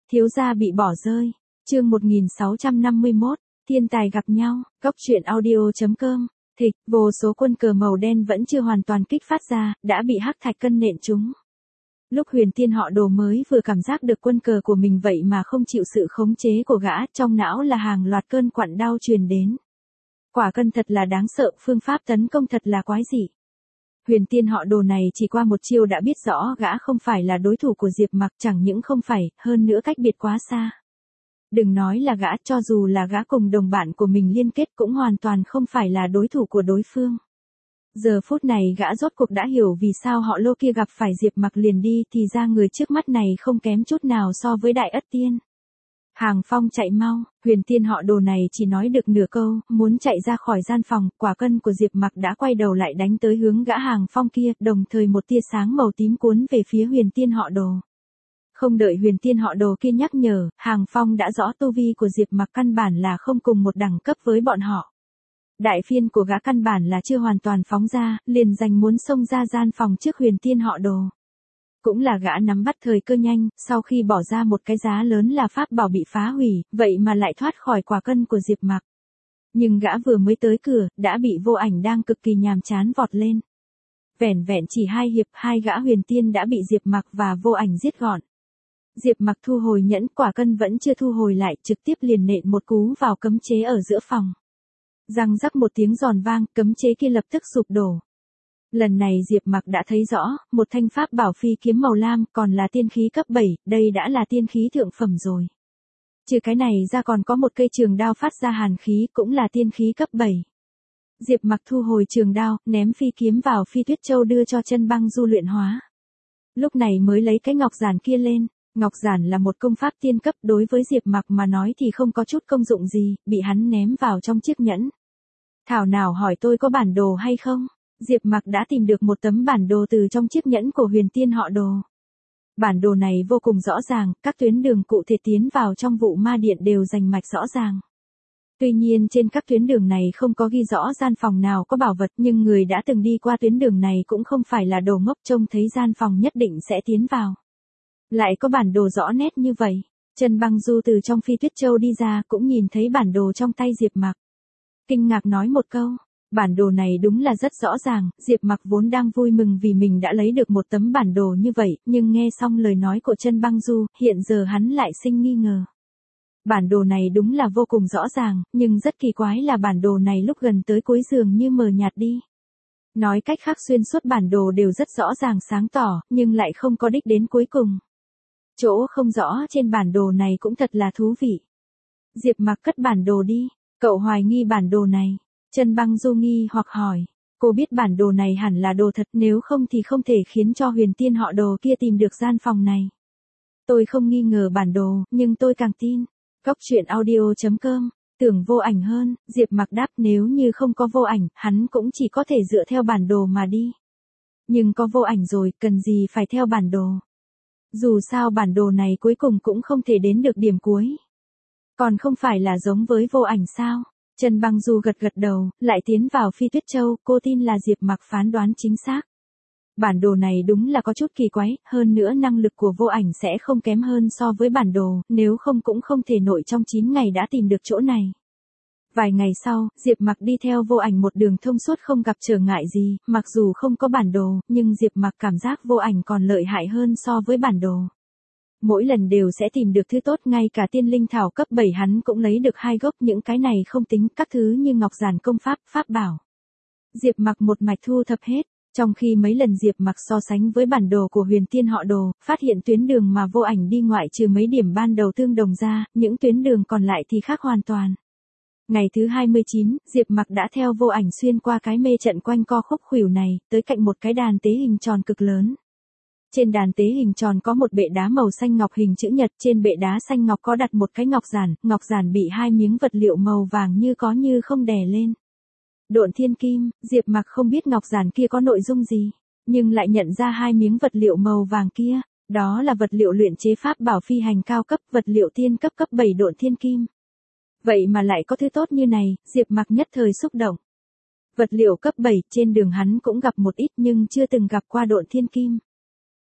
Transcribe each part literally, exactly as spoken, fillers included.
Thiếu gia bị bỏ rơi. Chương một nghìn sáu trăm năm mươi mốt, thiên tài gặp nhau. Góc truyện audio chấm com. Thịch, vô số quân cờ màu đen vẫn chưa hoàn toàn kích phát ra, đã bị hắc thạch cân nện trúng. Lúc Huyền Tiên họ Đồ mới vừa cảm giác được quân cờ của mình vậy mà không chịu sự khống chế của gã, trong não là hàng loạt cơn quặn đau truyền đến. Quả cân thật là đáng sợ, phương pháp tấn công thật là quái dị. Huyền Tiên họ Đồ này chỉ qua một chiêu đã biết rõ gã không phải là đối thủ của Diệp Mặc, chẳng những không phải, hơn nữa cách biệt quá xa. Đừng nói là gã, cho dù là gã cùng đồng bạn của mình liên kết cũng hoàn toàn không phải là đối thủ của đối phương. Giờ phút này gã rốt cuộc đã hiểu vì sao họ Lô kia gặp phải Diệp Mặc liền đi, thì ra người trước mắt này không kém chút nào so với Đại Ất Tiên. Hàng Phong chạy mau, Huyền Tiên họ Đồ này chỉ nói được nửa câu, muốn chạy ra khỏi gian phòng, quả cân của Diệp Mặc đã quay đầu lại đánh tới hướng gã Hàng Phong kia, đồng thời một tia sáng màu tím cuốn về phía Huyền Tiên họ Đồ. Không đợi Huyền Tiên họ Đồ kia nhắc nhở, Hàng Phong đã rõ tu vi của Diệp Mặc căn bản là không cùng một đẳng cấp với bọn họ. Đại phiên của gã căn bản là chưa hoàn toàn phóng ra, liền giành muốn xông ra gian phòng trước Huyền Tiên họ Đồ. Cũng là gã nắm bắt thời cơ nhanh, sau khi bỏ ra một cái giá lớn là pháp bảo bị phá hủy, vậy mà lại thoát khỏi quả cân của Diệp Mặc. Nhưng gã vừa mới tới cửa, đã bị Vô Ảnh đang cực kỳ nhàm chán vọt lên. Vẻn vẹn chỉ hai hiệp, hai gã huyền tiên đã bị Diệp Mặc và Vô Ảnh giết gọn. Diệp Mặc thu hồi nhẫn, quả cân vẫn chưa thu hồi lại, trực tiếp liền nện một cú vào cấm chế ở giữa phòng. Răng rắc một tiếng giòn vang, cấm chế kia lập tức sụp đổ. Lần này Diệp Mặc đã thấy rõ, một thanh pháp bảo phi kiếm màu lam, còn là tiên khí cấp bảy, đây đã là tiên khí thượng phẩm rồi. Trừ cái này ra còn có một cây trường đao phát ra hàn khí, cũng là tiên khí cấp bảy. Diệp Mặc thu hồi trường đao, ném phi kiếm vào Phi Tuyết Châu đưa cho Chân Băng Du luyện hóa. Lúc này mới lấy cái ngọc giản kia lên. Ngọc giản là một công pháp tiên cấp, đối với Diệp Mặc mà nói thì không có chút công dụng gì, bị hắn ném vào trong chiếc nhẫn. Thảo nào hỏi tôi có bản đồ hay không? Diệp Mặc đã tìm được một tấm bản đồ từ trong chiếc nhẫn của Huyền Tiên họ Đồ. Bản đồ này vô cùng rõ ràng, các tuyến đường cụ thể tiến vào trong vụ ma điện đều rành mạch rõ ràng. Tuy nhiên trên các tuyến đường này không có ghi rõ gian phòng nào có bảo vật, nhưng người đã từng đi qua tuyến đường này cũng không phải là đồ ngốc, trông thấy gian phòng nhất định sẽ tiến vào. Lại có bản đồ rõ nét như vậy. Chân Băng Du từ trong Phi Tuyết Châu đi ra cũng nhìn thấy bản đồ trong tay Diệp Mặc. Kinh ngạc nói một câu, bản đồ này đúng là rất rõ ràng. Diệp Mặc vốn đang vui mừng vì mình đã lấy được một tấm bản đồ như vậy, nhưng nghe xong lời nói của Chân Băng Du, hiện giờ hắn lại sinh nghi ngờ. Bản đồ này đúng là vô cùng rõ ràng, nhưng rất kỳ quái là bản đồ này lúc gần tới cuối dường như mờ nhạt đi. Nói cách khác xuyên suốt bản đồ đều rất rõ ràng sáng tỏ, nhưng lại không có đích đến cuối cùng. Chỗ không rõ trên bản đồ này cũng thật là thú vị. Diệp Mặc cất bản đồ đi, cậu hoài nghi bản đồ này. Chân Băng Du nghi hoặc hỏi, cô biết bản đồ này hẳn là đồ thật, nếu không thì không thể khiến cho Huyền Tiên họ Đồ kia tìm được gian phòng này. Tôi không nghi ngờ bản đồ, nhưng tôi càng tin. Góc truyện audio chấm com, tưởng Vô Ảnh hơn, Diệp Mặc đáp nếu như không có Vô Ảnh, hắn cũng chỉ có thể dựa theo bản đồ mà đi. Nhưng có Vô Ảnh rồi, cần gì phải theo bản đồ. Dù sao bản đồ này cuối cùng cũng không thể đến được điểm cuối. Còn không phải là giống với Vô Ảnh sao? Chân Băng Du gật gật đầu, lại tiến vào Phi Tuyết Châu, cô tin là Diệp Mặc phán đoán chính xác. Bản đồ này đúng là có chút kỳ quái, hơn nữa năng lực của Vô Ảnh sẽ không kém hơn so với bản đồ, nếu không cũng không thể nội trong chín ngày đã tìm được chỗ này. Vài ngày sau, Diệp Mặc đi theo Vô Ảnh một đường thông suốt không gặp trở ngại gì, mặc dù không có bản đồ, nhưng Diệp Mặc cảm giác Vô Ảnh còn lợi hại hơn so với bản đồ. Mỗi lần đều sẽ tìm được thứ tốt, ngay cả tiên linh thảo cấp bảy hắn cũng lấy được hai gốc, những cái này không tính, các thứ như ngọc giản công pháp, pháp bảo. Diệp Mặc một mạch thu thập hết, trong khi mấy lần Diệp Mặc so sánh với bản đồ của Huyền Tiên họ Đồ, phát hiện tuyến đường mà Vô Ảnh đi ngoại trừ mấy điểm ban đầu tương đồng ra, những tuyến đường còn lại thì khác hoàn toàn. Ngày thứ hai mươi chín, Diệp Mặc đã theo Vô Ảnh xuyên qua cái mê trận quanh co khúc khuỷu này, tới cạnh một cái đàn tế hình tròn cực lớn. Trên đàn tế hình tròn có một bệ đá màu xanh ngọc hình chữ nhật, trên bệ đá xanh ngọc có đặt một cái ngọc giản, ngọc giản bị hai miếng vật liệu màu vàng như có như không đè lên. Độn thiên kim, Diệp Mặc không biết ngọc giản kia có nội dung gì, nhưng lại nhận ra hai miếng vật liệu màu vàng kia, đó là vật liệu luyện chế pháp bảo phi hành cao cấp, vật liệu tiên cấp cấp bảy độn thiên kim. Vậy mà lại có thứ tốt như này, Diệp Mặc nhất thời xúc động. Vật liệu cấp bảy, trên đường hắn cũng gặp một ít nhưng chưa từng gặp qua độn thiên kim.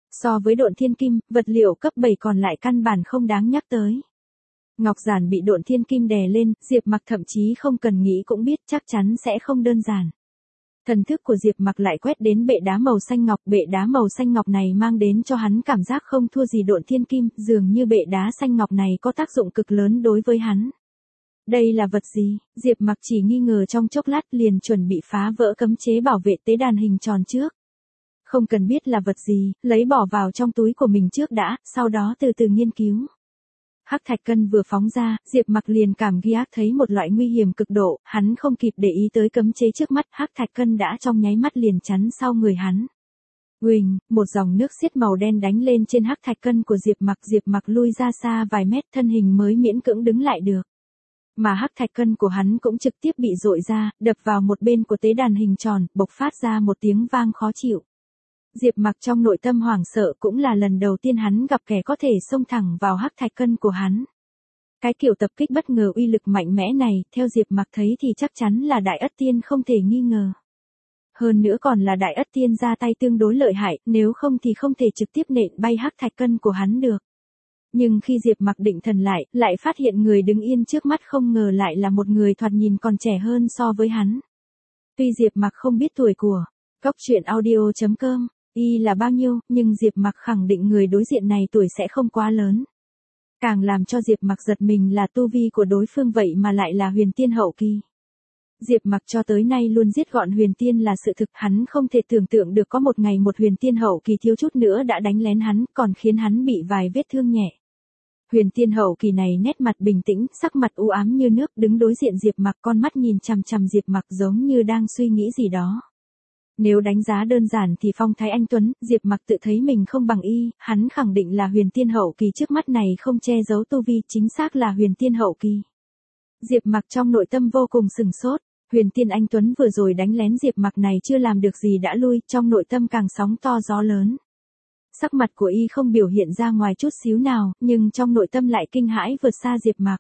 So với độn thiên kim, vật liệu cấp bảy còn lại căn bản không đáng nhắc tới. Ngọc giản bị độn thiên kim đè lên, Diệp Mặc thậm chí không cần nghĩ cũng biết chắc chắn sẽ không đơn giản. Thần thức của Diệp Mặc lại quét đến bệ đá màu xanh ngọc, bệ đá màu xanh ngọc này mang đến cho hắn cảm giác không thua gì độn thiên kim, dường như bệ đá xanh ngọc này có tác dụng cực lớn đối với hắn. Đây là vật gì? Diệp Mặc chỉ nghi ngờ trong chốc lát liền chuẩn bị phá vỡ cấm chế bảo vệ tế đàn hình tròn trước. Không cần biết là vật gì, lấy bỏ vào trong túi của mình trước đã, sau đó từ từ nghiên cứu. Hắc thạch cân vừa phóng ra, Diệp Mặc liền cảm giác thấy một loại nguy hiểm cực độ, hắn không kịp để ý tới cấm chế trước mắt, hắc thạch cân đã trong nháy mắt liền chắn sau người hắn. Uỳnh, một dòng nước xiết màu đen đánh lên trên hắc thạch cân của Diệp Mặc, Diệp Mặc lui ra xa vài mét, thân hình mới miễn cưỡng đứng lại được. Mà hắc thạch cân của hắn cũng trực tiếp bị dội ra, đập vào một bên của tế đàn hình tròn, bộc phát ra một tiếng vang khó chịu. Diệp Mặc trong nội tâm hoảng sợ, cũng là lần đầu tiên hắn gặp kẻ có thể xông thẳng vào hắc thạch cân của hắn. Cái kiểu tập kích bất ngờ uy lực mạnh mẽ này, theo Diệp Mặc thấy thì chắc chắn là Đại Ất Tiên không thể nghi ngờ. Hơn nữa còn là Đại Ất Tiên ra tay tương đối lợi hại, nếu không thì không thể trực tiếp nện bay hắc thạch cân của hắn được. Nhưng khi Diệp Mặc định thần lại, lại phát hiện người đứng yên trước mắt không ngờ lại là một người thoạt nhìn còn trẻ hơn so với hắn. Tuy Diệp Mặc không biết tuổi của Cốc Truyện Audio chấm com y là bao nhiêu, nhưng Diệp Mặc khẳng định người đối diện này tuổi sẽ không quá lớn. Càng làm cho Diệp Mặc giật mình là tu vi của đối phương vậy mà lại là huyền tiên hậu kỳ. Diệp Mặc cho tới nay luôn giết gọn huyền tiên là sự thực, hắn không thể tưởng tượng được có một ngày một huyền tiên hậu kỳ thiếu chút nữa đã đánh lén hắn, còn khiến hắn bị vài vết thương nhẹ. Huyền tiên hậu kỳ này nét mặt bình tĩnh, sắc mặt u ám như nước, đứng đối diện Diệp Mặc, con mắt nhìn chằm chằm Diệp Mặc giống như đang suy nghĩ gì đó. Nếu đánh giá đơn giản thì phong thái anh tuấn, Diệp Mặc tự thấy mình không bằng y, hắn khẳng định là huyền tiên hậu kỳ, trước mắt này không che giấu tu vi, chính xác là huyền tiên hậu kỳ. Diệp Mặc trong nội tâm vô cùng sừng sốt, huyền tiên anh tuấn vừa rồi đánh lén Diệp Mặc này chưa làm được gì đã lui, trong nội tâm càng sóng to gió lớn. Sắc mặt của y không biểu hiện ra ngoài chút xíu nào, nhưng trong nội tâm lại kinh hãi vượt xa Diệp Mặc.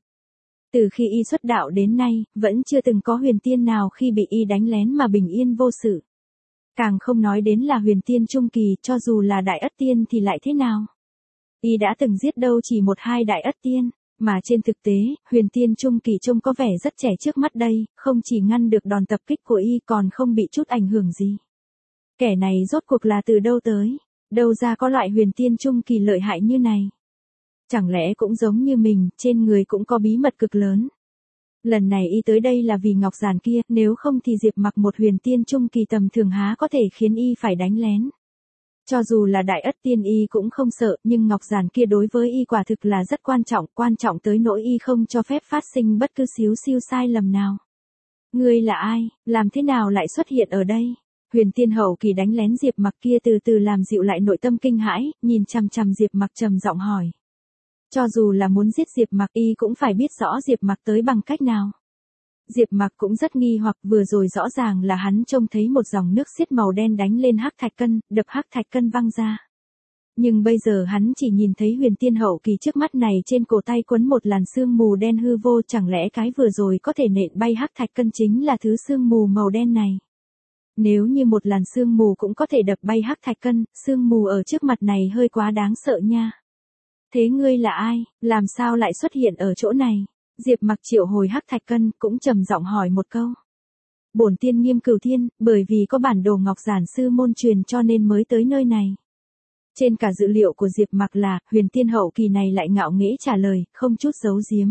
Từ khi y xuất đạo đến nay, vẫn chưa từng có huyền tiên nào khi bị y đánh lén mà bình yên vô sự. Càng không nói đến là huyền tiên trung kỳ, cho dù là Đại Ất Tiên thì lại thế nào. Y đã từng giết đâu chỉ một hai Đại Ất Tiên, mà trên thực tế, huyền tiên trung kỳ trông có vẻ rất trẻ trước mắt đây, không chỉ ngăn được đòn tập kích của y còn không bị chút ảnh hưởng gì. Kẻ này rốt cuộc là từ đâu tới, đâu ra có loại huyền tiên trung kỳ lợi hại như này. Chẳng lẽ cũng giống như mình, trên người cũng có bí mật cực lớn. Lần này y tới đây là vì ngọc giản kia, nếu không thì Diệp Mặc một huyền tiên trung kỳ tầm thường há có thể khiến y phải đánh lén. Cho dù là Đại Ất Tiên y cũng không sợ, nhưng ngọc giản kia đối với y quả thực là rất quan trọng, quan trọng tới nỗi y không cho phép phát sinh bất cứ xíu xiu sai lầm nào. Ngươi là ai, làm thế nào lại xuất hiện ở đây? Huyền tiên hậu kỳ đánh lén Diệp Mặc kia từ từ làm dịu lại nội tâm kinh hãi, nhìn chằm chằm Diệp Mặc trầm giọng hỏi. Cho dù là muốn giết Diệp Mặc y cũng phải biết rõ Diệp Mặc tới bằng cách nào. Diệp Mặc cũng rất nghi hoặc, vừa rồi rõ ràng là hắn trông thấy một dòng nước xiết màu đen đánh lên hắc thạch cân, đập hắc thạch cân văng ra. Nhưng bây giờ hắn chỉ nhìn thấy huyền tiên hậu kỳ trước mắt này trên cổ tay quấn một làn sương mù đen hư vô, chẳng lẽ cái vừa rồi có thể nện bay hắc thạch cân chính là thứ sương mù màu đen này. Nếu như một làn sương mù cũng có thể đập bay hắc thạch cân, sương mù ở trước mặt này hơi quá đáng sợ nha. Thế ngươi là ai, làm sao lại xuất hiện ở chỗ này? Diệp Mặc triệu hồi hắc thạch cân, cũng trầm giọng hỏi một câu. Bổn tiên Nghiêm Cửu Thiên, bởi vì có bản đồ ngọc giản sư môn truyền cho nên mới tới nơi này. Trên cả dữ liệu của Diệp Mặc là, huyền tiên hậu kỳ này lại ngạo nghễ trả lời, không chút giấu giếm.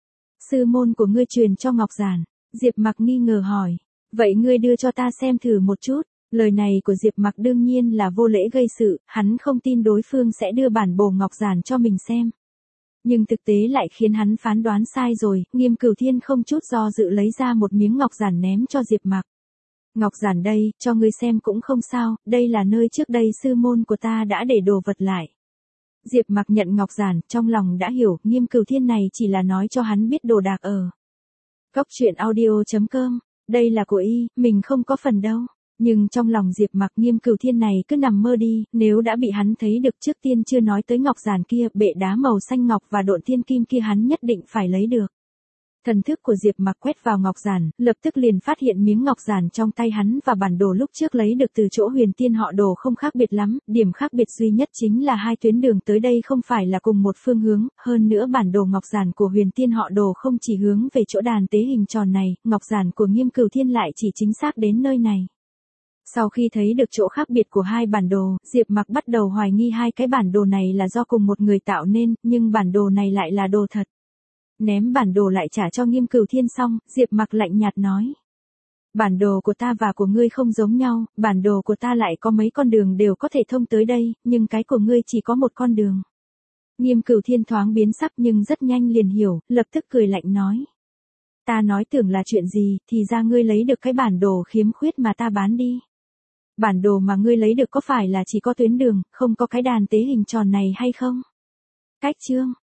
Sư môn của ngươi truyền cho ngọc giản. Diệp Mặc nghi ngờ hỏi, vậy ngươi đưa cho ta xem thử một chút. Lời này của Diệp Mặc đương nhiên là vô lễ gây sự, hắn không tin đối phương sẽ đưa bản bổ ngọc giản cho mình xem. Nhưng thực tế lại khiến hắn phán đoán sai rồi, Nghiêm Cửu Thiên không chút do dự lấy ra một miếng ngọc giản ném cho Diệp Mặc. Ngọc giản đây, cho ngươi xem cũng không sao, đây là nơi trước đây sư môn của ta đã để đồ vật lại. Diệp Mặc nhận ngọc giản, trong lòng đã hiểu, Nghiêm Cửu Thiên này chỉ là nói cho hắn biết đồ đạc ở Cốc Truyện Audio chấm com, đây là của y, mình không có phần đâu. Nhưng trong lòng Diệp Mặc Nghiêm Cửu Thiên này cứ nằm mơ đi, nếu đã bị hắn thấy được trước tiên chưa nói tới ngọc giản kia, bệ đá màu xanh ngọc và độn thiên kim kia hắn nhất định phải lấy được. Thần thức của Diệp Mặc quét vào ngọc giản, lập tức liền phát hiện miếng ngọc giản trong tay hắn và bản đồ lúc trước lấy được từ chỗ Huyền Tiên họ Đồ không khác biệt lắm, điểm khác biệt duy nhất chính là hai tuyến đường tới đây không phải là cùng một phương hướng, hơn nữa bản đồ ngọc giản của Huyền Tiên họ Đồ không chỉ hướng về chỗ đàn tế hình tròn này, ngọc giản của Nghiêm Cửu Thiên lại chỉ chính xác đến nơi này. Sau khi thấy được chỗ khác biệt của hai bản đồ, Diệp Mặc bắt đầu hoài nghi hai cái bản đồ này là do cùng một người tạo nên, nhưng bản đồ này lại là đồ thật. Ném bản đồ lại trả cho Nghiêm Cửu Thiên xong, Diệp Mặc lạnh nhạt nói. Bản đồ của ta và của ngươi không giống nhau, bản đồ của ta lại có mấy con đường đều có thể thông tới đây, nhưng cái của ngươi chỉ có một con đường. Nghiêm Cửu Thiên thoáng biến sắc nhưng rất nhanh liền hiểu, lập tức cười lạnh nói. Ta nói tưởng là chuyện gì, thì ra ngươi lấy được cái bản đồ khiếm khuyết mà ta bán đi. Bản đồ mà ngươi lấy được có phải là chỉ có tuyến đường, không có cái đàn tế hình tròn này hay không? Cách chương